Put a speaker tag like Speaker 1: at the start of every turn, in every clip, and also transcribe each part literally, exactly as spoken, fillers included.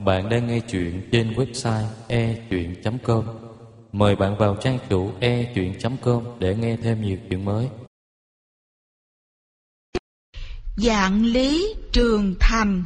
Speaker 1: Bạn đang nghe chuyện trên website e chuyện chấm com. Mời bạn vào trang chủ e chuyện chấm com để nghe thêm nhiều chuyện mới.
Speaker 2: Vạn Lý Trường Thành.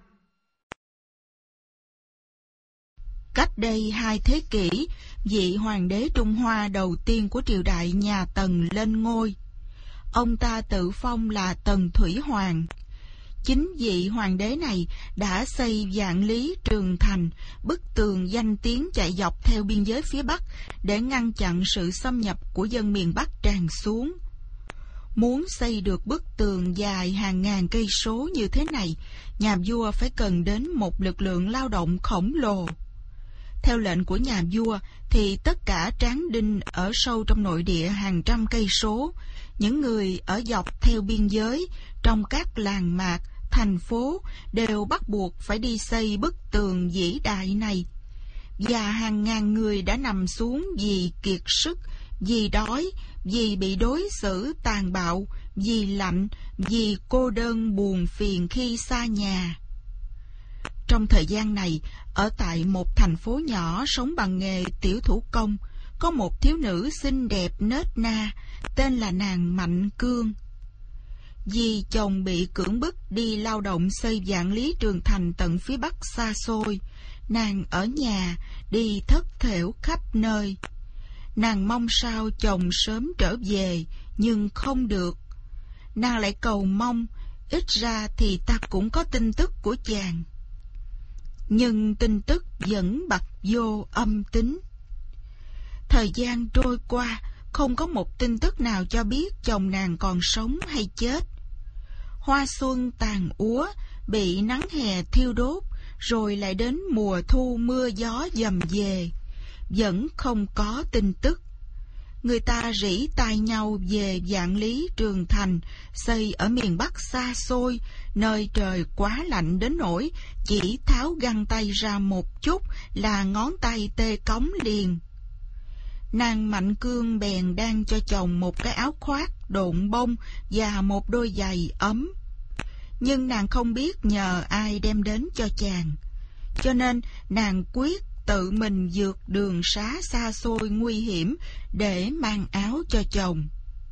Speaker 2: Cách đây hai thế kỷ, vị hoàng đế Trung Hoa đầu tiên của triều đại nhà Tần lên ngôi. Ông ta tự phong là Tần Thủy Hoàng. Chính vị hoàng đế này đã xây Vạn Lý Trường Thành, bức tường danh tiếng chạy dọc theo biên giới phía Bắc để ngăn chặn sự xâm nhập của dân miền Bắc tràn xuống. Muốn xây được bức tường dài hàng ngàn cây số như thế này, nhà vua phải cần đến một lực lượng lao động khổng lồ. Theo lệnh của nhà vua thì tất cả tráng đinh ở sâu trong nội địa hàng trăm cây số, những người ở dọc theo biên giới, trong các làng mạc, thành phố đều bắt buộc phải đi xây bức tường vĩ đại này. Và hàng ngàn người đã nằm xuống vì kiệt sức, vì đói, vì bị đối xử tàn bạo, vì lạnh, vì cô đơn buồn phiền khi xa nhà. Trong thời gian này, ở tại một thành phố nhỏ sống bằng nghề tiểu thủ công, có một thiếu nữ xinh đẹp nết na, tên là nàng Mạnh Cương. Vì chồng bị cưỡng bức đi lao động xây Vạn Lý Trường Thành tận phía Bắc xa xôi, nàng ở nhà đi thất thểu khắp nơi. Nàng mong sao chồng sớm trở về, nhưng không được. Nàng lại cầu mong, ít ra thì ta cũng có tin tức của chàng. Nhưng tin tức vẫn bặt vô âm tín. Thời gian trôi qua, không có một tin tức nào cho biết chồng nàng còn sống hay chết. Hoa xuân tàn úa, bị nắng hè thiêu đốt, rồi lại đến mùa thu mưa gió dầm về, vẫn không có tin tức. Người ta rỉ tai nhau về Vạn Lý Trường Thành, xây ở miền Bắc xa xôi, nơi trời quá lạnh đến nỗi chỉ tháo găng tay ra một chút là ngón tay tê cóng liền. Nàng Mạnh Cương bèn đan cho chồng một cái áo khoác độn bông và một đôi giày ấm. Nhưng nàng không biết nhờ ai đem đến cho chàng, cho nên nàng quyết tự mình vượt đường xá xa xôi nguy hiểm để mang áo cho chồng.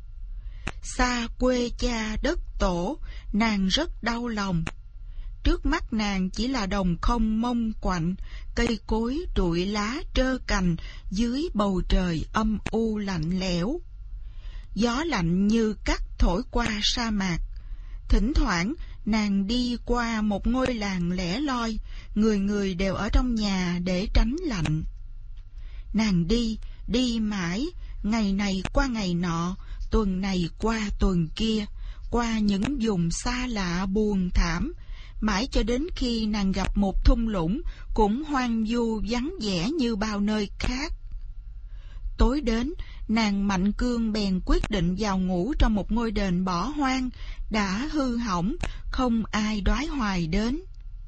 Speaker 2: Xa quê cha đất tổ, nàng rất đau lòng. Trước mắt nàng chỉ là đồng không mông quạnh, cây cối trụi lá trơ cành dưới bầu trời âm u lạnh lẽo. Gió lạnh như cắt thổi qua sa mạc. Thỉnh thoảng nàng đi qua một ngôi làng lẻ loi, người người đều ở trong nhà để tránh lạnh. Nàng đi, đi mãi, ngày này qua ngày nọ, tuần này qua tuần kia, qua những vùng xa lạ buồn thảm, mãi cho đến khi nàng gặp một thung lũng cũng hoang vu vắng vẻ như bao nơi khác. Tối đến, nàng Mạnh Cương bèn quyết định vào ngủ trong một ngôi đền bỏ hoang, đã hư hỏng, không ai đoái hoài đến.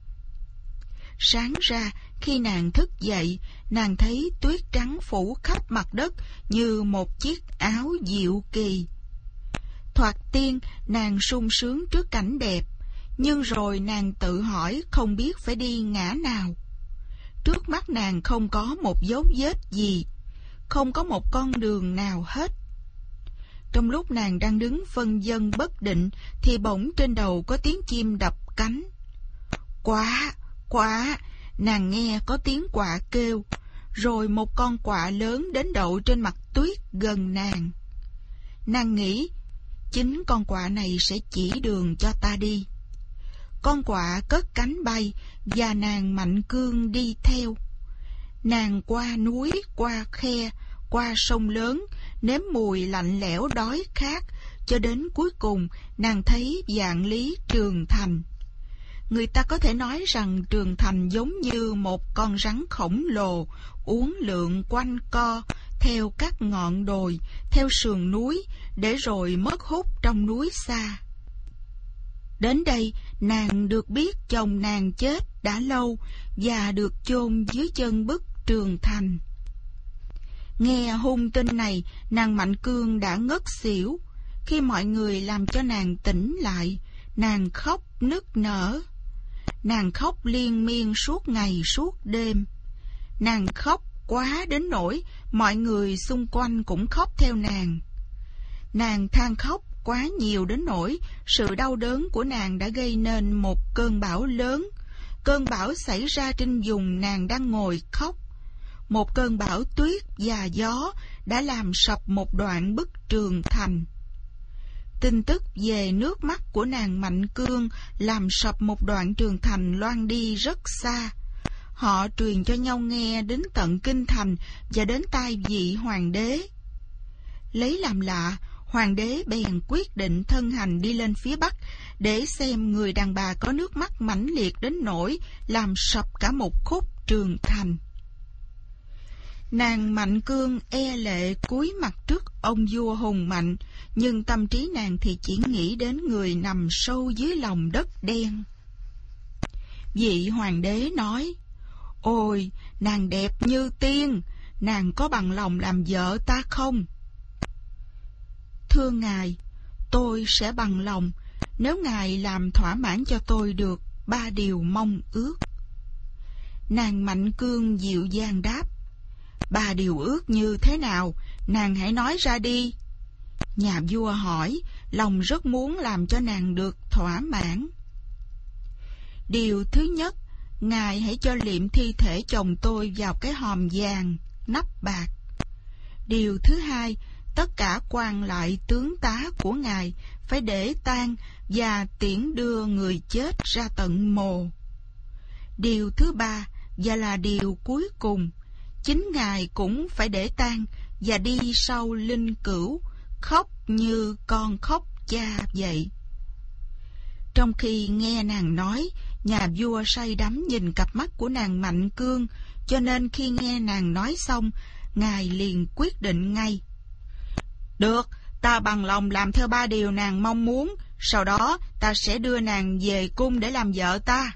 Speaker 2: Sáng ra, khi nàng thức dậy, nàng thấy tuyết trắng phủ khắp mặt đất như một chiếc áo diệu kỳ. Thoạt tiên, nàng sung sướng trước cảnh đẹp, nhưng rồi nàng tự hỏi không biết phải đi ngã nào. Trước mắt nàng không có một dấu vết gì, không có một con đường nào hết. Trong lúc nàng đang đứng phân vân bất định, thì bỗng trên đầu có tiếng chim đập cánh. Quạ, quạ, nàng nghe có tiếng quạ kêu, rồi một con quạ lớn đến đậu trên mặt tuyết gần nàng. Nàng nghĩ, chính con quạ này sẽ chỉ đường cho ta đi. Con quạ cất cánh bay, và nàng Mạnh Cương đi theo. Nàng qua núi, qua khe, qua sông lớn, nếm mùi lạnh lẽo đói khát, cho đến cuối cùng nàng thấy Vạn Lý Trường Thành. Người ta có thể nói rằng Trường Thành giống như một con rắn khổng lồ, uốn lượn quanh co, theo các ngọn đồi, theo sườn núi, để rồi mất hút trong núi xa. Đến đây, nàng được biết chồng nàng chết đã lâu và được chôn dưới chân bức Trường Thành. Nghe hung tin này, nàng Mạnh Cương đã ngất xỉu. Khi mọi người làm cho nàng tỉnh lại, nàng khóc nức nở. Nàng khóc liên miên suốt ngày suốt đêm. Nàng khóc quá đến nỗi mọi người xung quanh cũng khóc theo nàng. Nàng than khóc quá nhiều đến nỗi sự đau đớn của nàng đã gây nên một cơn bão lớn. Cơn bão xảy ra trên vùng nàng đang ngồi khóc. Một cơn bão tuyết và gió đã làm sập một đoạn bức tường thành. Tin tức về nước mắt của nàng Mạnh Cương làm sập một đoạn tường thành loan đi rất xa. Họ truyền cho nhau nghe đến tận kinh thành và đến tai vị hoàng đế. Lấy làm lạ, hoàng đế bèn quyết định thân hành đi lên phía bắc để xem người đàn bà có nước mắt mãnh liệt đến nỗi làm sập cả một khúc tường thành. Nàng Mạnh Cương e lệ cúi mặt trước ông vua hùng mạnh, nhưng tâm trí nàng thì chỉ nghĩ đến người nằm sâu dưới lòng đất đen. Vị hoàng đế nói: "Ôi, nàng đẹp như tiên, nàng có bằng lòng làm vợ ta không?" "Thưa ngài, tôi sẽ bằng lòng, nếu ngài làm thỏa mãn cho tôi được ba điều mong ước." Nàng Mạnh Cương dịu dàng đáp: "Ba điều ước như thế nào, nàng hãy nói ra đi." Nhà vua hỏi, lòng rất muốn làm cho nàng được thỏa mãn. "Điều thứ nhất, ngài hãy cho liệm thi thể chồng tôi vào cái hòm vàng, nắp bạc. Điều thứ hai, tất cả quan lại tướng tá của ngài phải để tang và tiễn đưa người chết ra tận mồ. Điều thứ ba, và là điều cuối cùng, chính ngài cũng phải để tang và đi sau linh cữu, khóc như con khóc cha vậy." Trong khi nghe nàng nói, nhà vua say đắm nhìn cặp mắt của nàng Mạnh Cương, cho nên khi nghe nàng nói xong, ngài liền quyết định ngay: "Được, ta bằng lòng làm theo ba điều nàng mong muốn, sau đó ta sẽ đưa nàng về cung để làm vợ ta."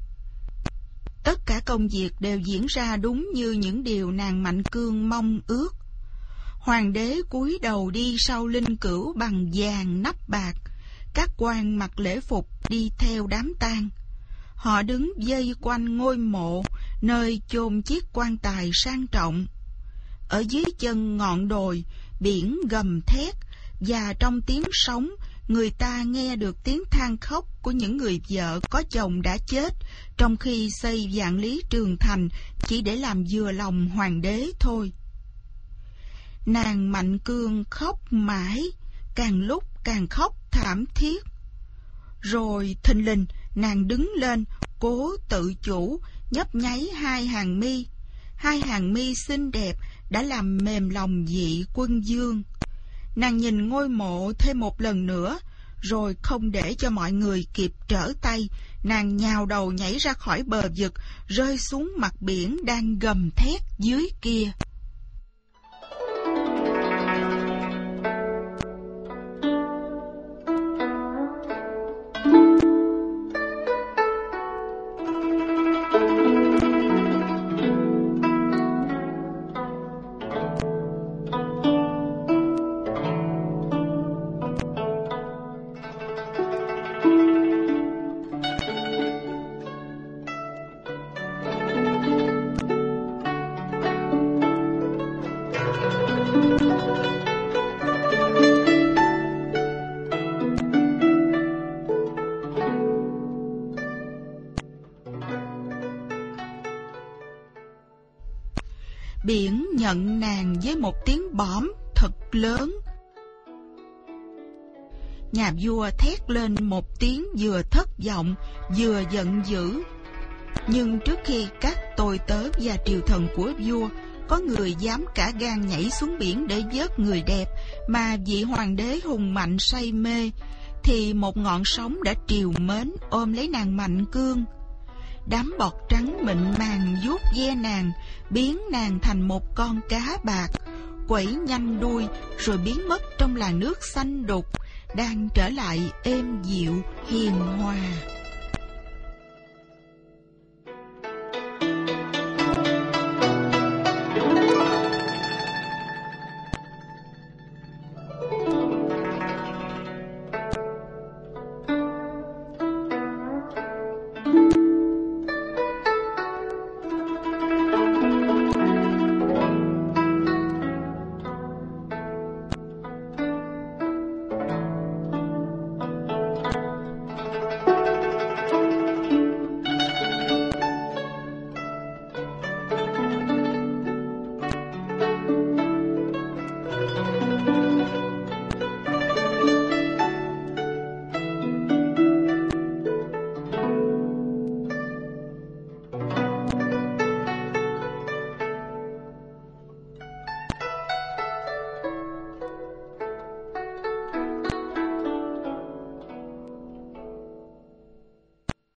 Speaker 2: Tất cả công việc đều diễn ra đúng như những điều nàng Mạnh Cương mong ước. Hoàng đế cúi đầu đi sau linh cữu bằng vàng nắp bạc, các quan mặc lễ phục đi theo đám tang. Họ đứng vây quanh ngôi mộ, nơi chôn chiếc quan tài sang trọng. Ở dưới chân ngọn đồi, biển gầm thét, và trong tiếng sóng, người ta nghe được tiếng than khóc của những người vợ có chồng đã chết, trong khi xây vạn lý trường thành chỉ để làm vừa lòng hoàng đế thôi. Nàng Mạnh Cương khóc mãi, càng lúc càng khóc thảm thiết. Rồi thình lình nàng đứng lên, cố tự chủ, nhấp nháy hai hàng mi. Hai hàng mi xinh đẹp đã làm mềm lòng vị quân vương. Nàng nhìn ngôi mộ thêm một lần nữa, rồi không để cho mọi người kịp trở tay, nàng nhào đầu nhảy ra khỏi bờ vực, rơi xuống mặt biển đang gầm thét dưới kia. Biển nhận nàng với một tiếng bõm thật lớn. Nhà vua thét lên một tiếng vừa thất vọng vừa giận dữ. Nhưng trước khi các tôi tớ và triều thần của vua có người dám cả gan nhảy xuống biển để vớt người đẹp mà vị hoàng đế hùng mạnh say mê, thì một ngọn sóng đã trìu mến ôm lấy nàng Mạnh Cương. Đám bọt trắng mịn màng vuốt ve nàng, biến nàng thành một con cá bạc, quẩy nhanh đuôi rồi biến mất trong làn nước xanh đục, đang trở lại êm dịu hiền hòa.